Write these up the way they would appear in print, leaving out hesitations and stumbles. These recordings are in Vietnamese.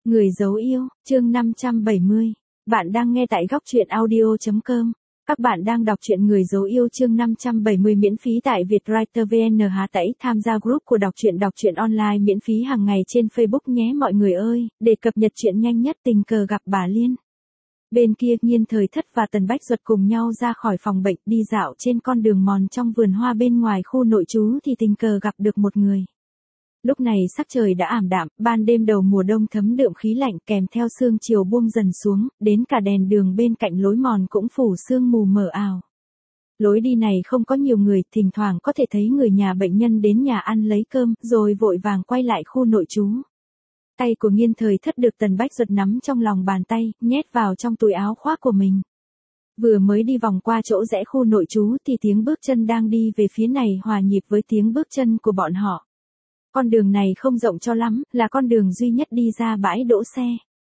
Người dấu yêu, chương 570. Bạn đang nghe tại góc truyện audio.com. Các bạn đang đọc truyện Người dấu yêu chương 570 miễn phí tại Vietwriter VN. Tẩy tham gia group của đọc truyện online miễn phí hàng ngày trên Facebook nhé mọi người ơi, để cập nhật chuyện nhanh nhất. Tình cờ gặp bà Liên. Bên kia Nhiên Thời Thất và Tần Bách Duật cùng nhau ra khỏi phòng bệnh đi dạo trên con đường mòn trong vườn hoa bên ngoài khu nội trú thì tình cờ gặp được một người. Lúc này sắc trời đã ảm đạm, ban đêm đầu mùa đông thấm đượm khí lạnh kèm theo sương chiều buông dần xuống, đến cả đèn đường bên cạnh lối mòn cũng phủ sương mù mờ ảo. Lối đi này không có nhiều người, thỉnh thoảng có thể thấy người nhà bệnh nhân đến nhà ăn lấy cơm, rồi vội vàng quay lại khu nội trú. Tay của Nhiên Thời Thất được Tần Bách Duật nắm trong lòng bàn tay, nhét vào trong túi áo khoác của mình. Vừa mới đi vòng qua chỗ rẽ khu nội trú thì tiếng bước chân đang đi về phía này hòa nhịp với tiếng bước chân của bọn họ. Con đường này không rộng cho lắm, là con đường duy nhất đi ra bãi đỗ xe.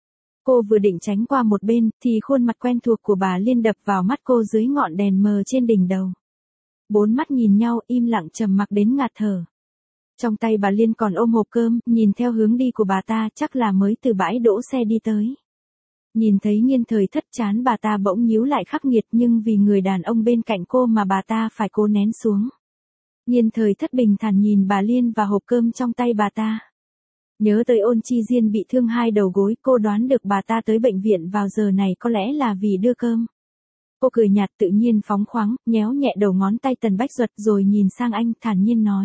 Cô vừa định tránh qua một bên, thì khuôn mặt quen thuộc của bà Liên đập vào mắt cô dưới ngọn đèn mờ trên đỉnh đầu. Bốn mắt nhìn nhau, im lặng trầm mặc đến ngạt thở. Trong tay bà Liên còn ôm hộp cơm, nhìn theo hướng đi của bà ta chắc là mới từ bãi đỗ xe đi tới. Nhìn thấy Nhiên Thời Thất chán bà ta bỗng nhíu lại khắc nghiệt nhưng vì người đàn ông bên cạnh cô mà bà ta phải cố nén xuống. Nhiên Thời Thất bình thản nhìn bà Liên và hộp cơm trong tay bà ta. Nhớ tới Ôn Chi Diên bị thương hai đầu gối, cô đoán được bà ta tới bệnh viện vào giờ này có lẽ là vì đưa cơm. Cô cười nhạt tự nhiên phóng khoáng, nhéo nhẹ đầu ngón tay Tần Bách Duật rồi nhìn sang anh thản nhiên nói.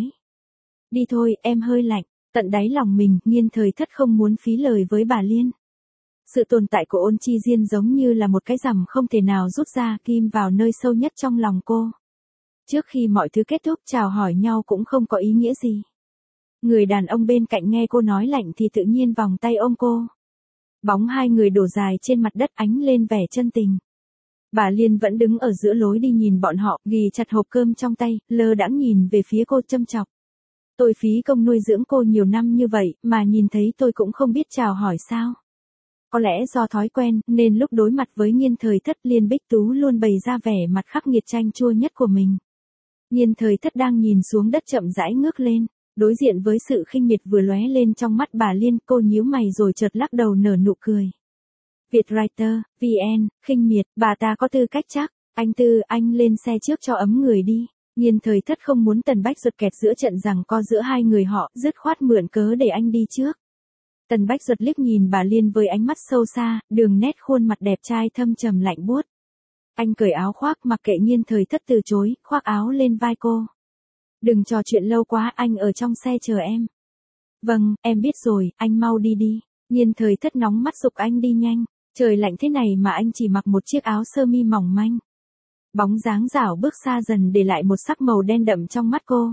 Đi thôi, em hơi lạnh. Tận đáy lòng mình, Nhiên Thời Thất không muốn phí lời với bà Liên. Sự tồn tại của Ôn Chi Diên giống như là một cái rằm không thể nào rút ra, kim vào nơi sâu nhất trong lòng cô. Trước khi mọi thứ kết thúc chào hỏi nhau cũng không có ý nghĩa gì. Người đàn ông bên cạnh nghe cô nói lạnh thì tự nhiên vòng tay ôm cô. Bóng hai người đổ dài trên mặt đất ánh lên vẻ chân tình. Bà Liên vẫn đứng ở giữa lối đi nhìn bọn họ, ghì chặt hộp cơm trong tay, lơ đãng nhìn về phía cô châm chọc. Tôi phí công nuôi dưỡng cô nhiều năm như vậy, mà nhìn thấy tôi cũng không biết chào hỏi sao. Có lẽ do thói quen, nên lúc đối mặt với Nhiên Thời Thất Liên Bích Tú luôn bày ra vẻ mặt khắc nghiệt chanh chua nhất của mình. Nhiên Thời Thất đang nhìn xuống đất chậm rãi ngước lên, đối diện với sự khinh miệt vừa lóe lên trong mắt bà Liên, cô nhíu mày rồi chợt lắc đầu nở nụ cười. Vietwriter, VN, khinh miệt, bà ta có tư cách chắc, anh lên xe trước cho ấm người đi. Nhiên Thời Thất không muốn Tần Bách Duật kẹt giữa trận giằng co giữa hai người họ, dứt khoát mượn cớ để anh đi trước. Tần Bách Duật liếc nhìn bà Liên với ánh mắt sâu xa, đường nét khuôn mặt đẹp trai thâm trầm lạnh buốt. Anh cởi áo khoác mặc kệ Nhiên Thời Thất từ chối, khoác áo lên vai cô. Đừng trò chuyện lâu quá, anh ở trong xe chờ em. Vâng, em biết rồi, anh mau đi đi. Nhiên Thời Thất nóng mắt giục anh đi nhanh. Trời lạnh thế này mà anh chỉ mặc một chiếc áo sơ mi mỏng manh. Bóng dáng rảo bước xa dần để lại một sắc màu đen đậm trong mắt cô.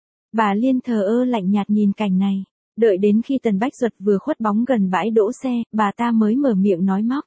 Bà Liên thờ ơ lạnh nhạt nhìn cảnh này. Đợi đến khi Tần Bách Duật vừa khuất bóng gần bãi đỗ xe, bà ta mới mở miệng nói móc.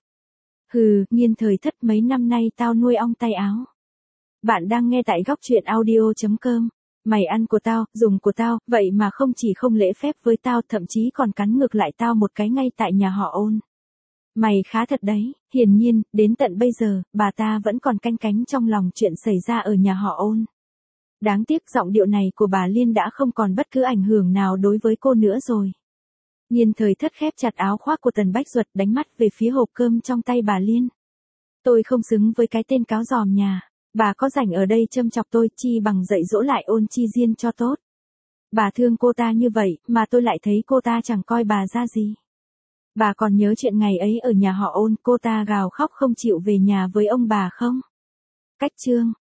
Hừ, Nhiên Thời Thất, mấy năm nay tao nuôi ong tay áo. Bạn đang nghe tại góc truyện audio.com. Mày ăn của tao, dùng của tao, vậy mà không chỉ không lễ phép với tao, thậm chí còn cắn ngược lại tao một cái ngay tại nhà họ Ôn. Mày khá thật đấy. Hiển nhiên, đến tận bây giờ, bà ta vẫn còn canh cánh trong lòng chuyện xảy ra ở nhà họ Ôn. Đáng tiếc giọng điệu này của bà Liên đã không còn bất cứ ảnh hưởng nào đối với cô nữa rồi. Nhiên Thời Thất khép chặt áo khoác của Tần Bách Duật, đánh mắt về phía hộp cơm trong tay bà Liên. Tôi không xứng với cái tên cáo giòm nhà. Bà có rảnh ở đây châm chọc tôi, chi bằng dạy dỗ lại Ôn Chi Diên cho tốt. Bà thương cô ta như vậy, mà tôi lại thấy cô ta chẳng coi bà ra gì. Bà còn nhớ chuyện ngày ấy ở nhà họ Ôn, cô ta gào khóc không chịu về nhà với ông bà không? Cách chương.